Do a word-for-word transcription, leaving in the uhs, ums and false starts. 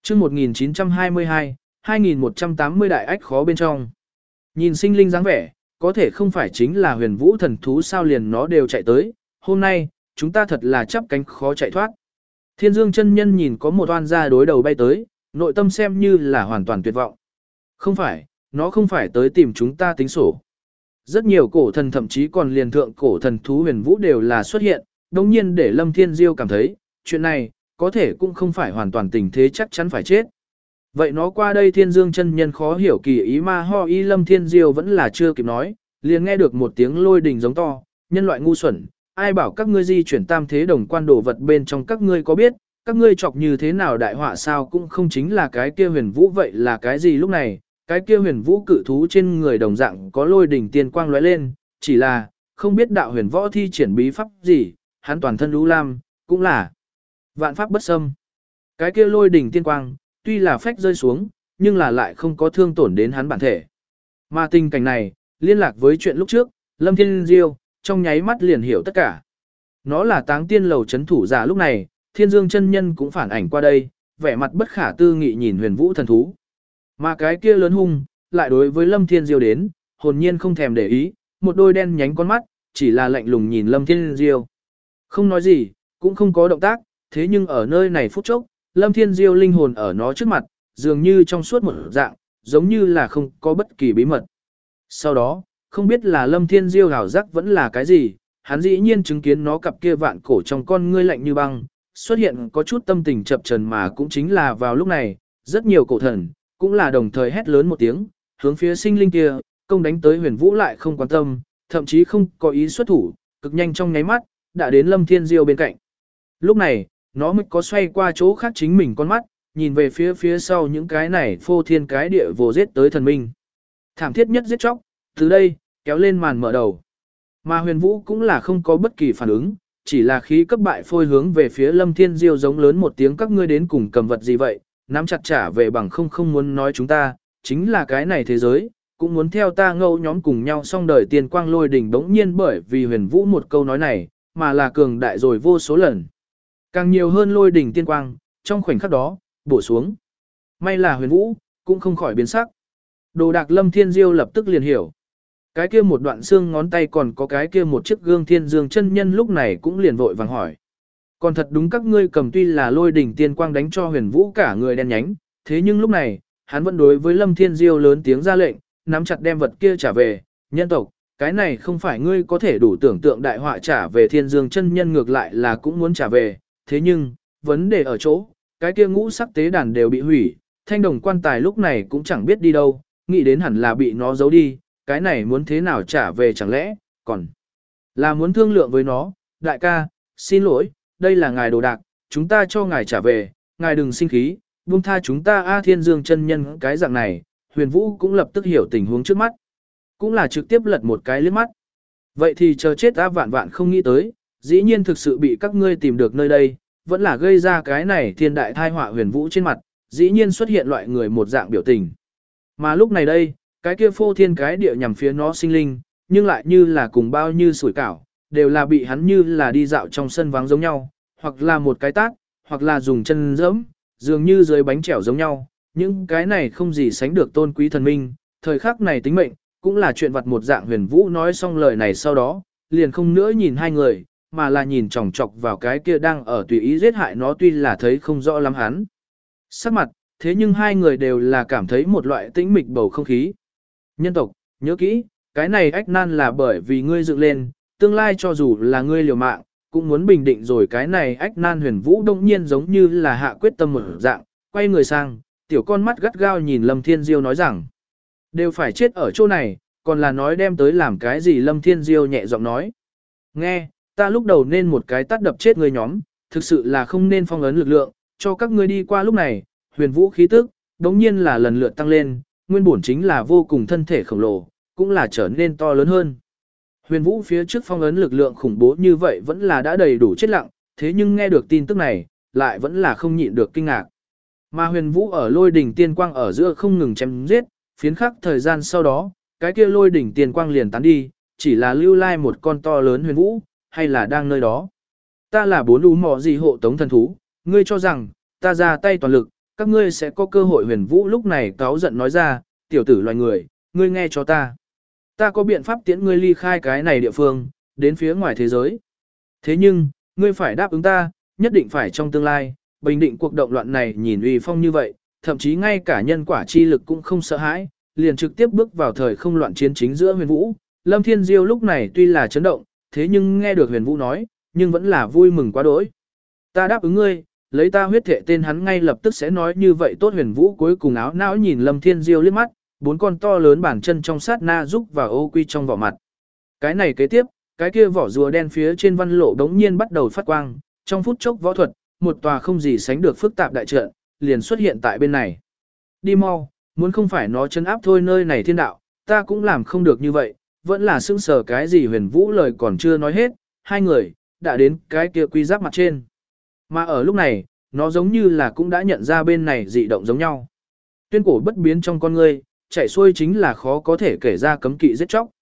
chương một nghìn chín trăm hai mươi hai, hai nghìn một trăm tám mươi đại ách khó bên trong. Nhìn sinh linh dáng vẻ, có thể không phải chính là huyền vũ thần thú sao liền nó đều chạy tới, hôm nay, chúng ta thật là chắp cánh khó chạy thoát. Thiên Dương chân nhân nhìn có một oan gia đối đầu bay tới, nội tâm xem như là hoàn toàn tuyệt vọng. Không phải, nó không phải tới tìm chúng ta tính sổ. Rất nhiều cổ thần thậm chí còn liền thượng cổ thần thú huyền vũ đều là xuất hiện, đồng nhiên để Lâm Thiên Diêu cảm thấy, chuyện này, có thể cũng không phải hoàn toàn tình thế chắc chắn phải chết. Vậy nó qua đây Thiên Dương chân nhân khó hiểu kỳ ý ma ho y Lâm Thiên Diêu vẫn là chưa kịp nói, liền nghe được một tiếng lôi đình giống to, nhân loại ngu xuẩn, ai bảo các ngươi di chuyển tam thế đồng quan đồ vật bên trong các ngươi có biết, các ngươi chọc như thế nào đại họa sao cũng không chính là cái kia huyền vũ vậy là cái gì lúc này, cái kia huyền vũ cự thú trên người đồng dạng có lôi đỉnh tiên quang lóe lên, chỉ là, không biết đạo huyền võ thi triển bí pháp gì, hắn toàn thân lũ lam, cũng là vạn pháp bất xâm. Cái kia lôi đỉnh tiên quang, tuy là phách rơi xuống, nhưng là lại không có thương tổn đến hắn bản thể. Mà tình cảnh này, liên lạc với chuyện lúc trước, Lâm Thiên Diêu, trong nháy mắt liền hiểu tất cả. Nó là táng tiên lầu chấn thủ giả lúc này, Thiên Dương chân nhân cũng phản ảnh qua đây, vẻ mặt bất khả tư nghị nhìn huyền vũ thần thú. Mà cái kia lớn hung, lại đối với Lâm Thiên Diêu đến, hồn nhiên không thèm để ý, một đôi đen nhánh con mắt, chỉ là lạnh lùng nhìn Lâm Thiên Diêu. Không nói gì, cũng không có động tác, thế nhưng ở nơi này phút chốc, Lâm Thiên Diêu linh hồn ở nó trước mặt, dường như trong suốt một dạng, giống như là không có bất kỳ bí mật. Sau đó, không biết là Lâm Thiên Diêu hào giác vẫn là cái gì, hắn dĩ nhiên chứng kiến nó cặp kia vạn cổ trong con ngươi lạnh như băng, xuất hiện có chút tâm tình chập chờn mà cũng chính là vào lúc này, rất nhiều cổ thần, cũng là đồng thời hét lớn một tiếng, hướng phía sinh linh kia, công đánh tới huyền vũ lại không quan tâm, thậm chí không có ý xuất thủ, cực nhanh trong nháy mắt, đã đến Lâm Thiên Diêu bên cạnh. Lúc này, nó mới có xoay qua chỗ khác chính mình con mắt, nhìn về phía phía sau những cái này phô thiên cái địa vô giết tới thần minh. Thảm thiết nhất giết chóc, từ đây, kéo lên màn mở đầu. Mà huyền vũ cũng là không có bất kỳ phản ứng, chỉ là khí cấp bại phôi hướng về phía Lâm Thiên Diêu giống lớn một tiếng các ngươi đến cùng cầm vật gì vậy, nắm chặt trả về bằng không không muốn nói chúng ta, chính là cái này thế giới, cũng muốn theo ta ngẫu nhóm cùng nhau xong đời tiền quang lôi đỉnh bỗng nhiên bởi vì huyền vũ một câu nói này, mà là cường đại rồi vô số lần. Càng nhiều hơn lôi đỉnh tiên quang, trong khoảnh khắc đó, bổ xuống. May là huyền vũ, cũng không khỏi biến sắc. Đồ đạc Lâm Thiên Diêu lập tức liền hiểu. Cái kia một đoạn xương ngón tay còn có cái kia một chiếc gương Thiên Dương chân nhân lúc này cũng liền vội vàng hỏi. Còn thật đúng các ngươi cầm tuy là lôi đỉnh tiên quang đánh cho huyền vũ cả người đen nhánh, thế nhưng lúc này, hắn vẫn đối với Lâm Thiên Diêu lớn tiếng ra lệnh, nắm chặt đem vật kia trả về, nhân tộc, cái này không phải ngươi có thể đủ tưởng tượng đại họa trả về Thiên Dương chân nhân ngược lại là cũng muốn trả về, thế nhưng, vấn đề ở chỗ, cái kia ngũ sắc tế đàn đều bị hủy, thanh đồng quan tài lúc này cũng chẳng biết đi đâu, nghĩ đến hẳn là bị nó giấu đi, cái này muốn thế nào trả về chẳng lẽ, còn là muốn thương lượng với nó, đại ca, xin lỗi, đây là ngài đồ đạc, chúng ta cho ngài trả về, ngài đừng sinh khí, buông tha chúng ta A Thiên Dương chân nhân cái dạng này, huyền vũ cũng lập tức hiểu tình huống trước mắt, cũng là trực tiếp lật một cái liếc mắt. Vậy thì chờ chết ta vạn vạn không nghĩ tới, dĩ nhiên thực sự bị các ngươi tìm được nơi đây, vẫn là gây ra cái này thiên đại thai họa huyền vũ trên mặt, dĩ nhiên xuất hiện loại người một dạng biểu tình. Mà lúc này đây, cái kia phô thiên cái địa nhằm phía nó sinh linh, nhưng lại như là cùng bao như sủi cảo, đều là bị hắn như là đi dạo trong sân vắng giống nhau, hoặc là một cái tát, hoặc là dùng chân dẫm, dường như dưới bánh chẻo giống nhau, những cái này không gì sánh được tôn quý thần minh, thời khắc này tính mệnh, cũng là chuyện vặt một dạng huyền vũ nói xong lời này sau đó, liền không nữa nhìn hai người, mà là nhìn chòng chọc vào cái kia đang ở tùy ý giết hại nó tuy là thấy không rõ lắm hắn. Sắc mặt, thế nhưng hai người đều là cảm thấy một loại tĩnh mịch bầu không khí. Nhân tộc, nhớ kỹ, cái này ách nan là bởi vì ngươi dựng lên, tương lai cho dù là ngươi liều mạng, cũng muốn bình định rồi cái này ách nan huyền vũ đông nhiên giống như là hạ quyết tâm một dạng, quay người sang, tiểu con mắt gắt gao nhìn Lâm Thiên Diêu nói rằng, đều phải chết ở chỗ này, còn là nói đem tới làm cái gì Lâm Thiên Diêu nhẹ giọng nói. Nghe, ta lúc đầu nên một cái tát đập chết ngươi nhóm, thực sự là không nên phong ấn lực lượng, cho các ngươi đi qua lúc này, huyền vũ khí tức, đống nhiên là lần lượt tăng lên, nguyên bổn chính là vô cùng thân thể khổng lồ, cũng là trở nên to lớn hơn. Huyền vũ phía trước phong ấn lực lượng khủng bố như vậy vẫn là đã đầy đủ chết lặng, thế nhưng nghe được tin tức này, lại vẫn là không nhịn được kinh ngạc. Mà huyền vũ ở lôi đỉnh tiên quang ở giữa không ngừng chém giết, phiến khắc thời gian sau đó, cái kia lôi đỉnh tiên quang liền tán đi, chỉ là lưu lai một con to lớn huyền vũ, hay là đang nơi đó. Ta là bốn ú mò gì hộ tống thần thú, ngươi cho rằng, ta ra tay toàn lực, các ngươi sẽ có cơ hội. Huyền Vũ lúc này cáu giận nói ra, tiểu tử loài người, ngươi nghe cho ta. Ta có biện pháp tiễn ngươi ly khai cái này địa phương, đến phía ngoài thế giới. Thế nhưng, ngươi phải đáp ứng ta, nhất định phải trong tương lai, bình định cuộc động loạn này. Nhìn uy phong như vậy, thậm chí ngay cả nhân quả chi lực cũng không sợ hãi, liền trực tiếp bước vào thời không loạn chiến chính giữa Huyền Vũ. Lâm Thiên Diêu lúc này tuy là chấn động, thế nhưng nghe được Huyền Vũ nói, nhưng vẫn là vui mừng quá đỗi. Ta đáp ứng ngươi, lấy ta huyết thệ tên hắn ngay lập tức sẽ nói như vậy tốt. Huyền Vũ cuối cùng áo não nhìn Lâm Thiên Diêu liếc mắt, bốn con to lớn bàn chân trong sát na rúc vào ô quy trong vỏ mặt. Cái này kế tiếp, cái kia vỏ rùa đen phía trên văn lộ đống nhiên bắt đầu phát quang, trong phút chốc võ thuật, một tòa không gì sánh được phức tạp đại trận, liền xuất hiện tại bên này. Đi mau, muốn không phải nó chân áp thôi nơi này thiên đạo, ta cũng làm không được như vậy, vẫn là sững sờ cái gì. Huyền Vũ lời còn chưa nói hết, hai người, đã đến cái kia quy giáp mặt trên. Mà ở lúc này, nó giống như là cũng đã nhận ra bên này dị động giống nhau. Tuyên cổ bất biến trong con ngươi, chạy xuôi chính là khó có thể kể ra cấm kỵ giết chóc.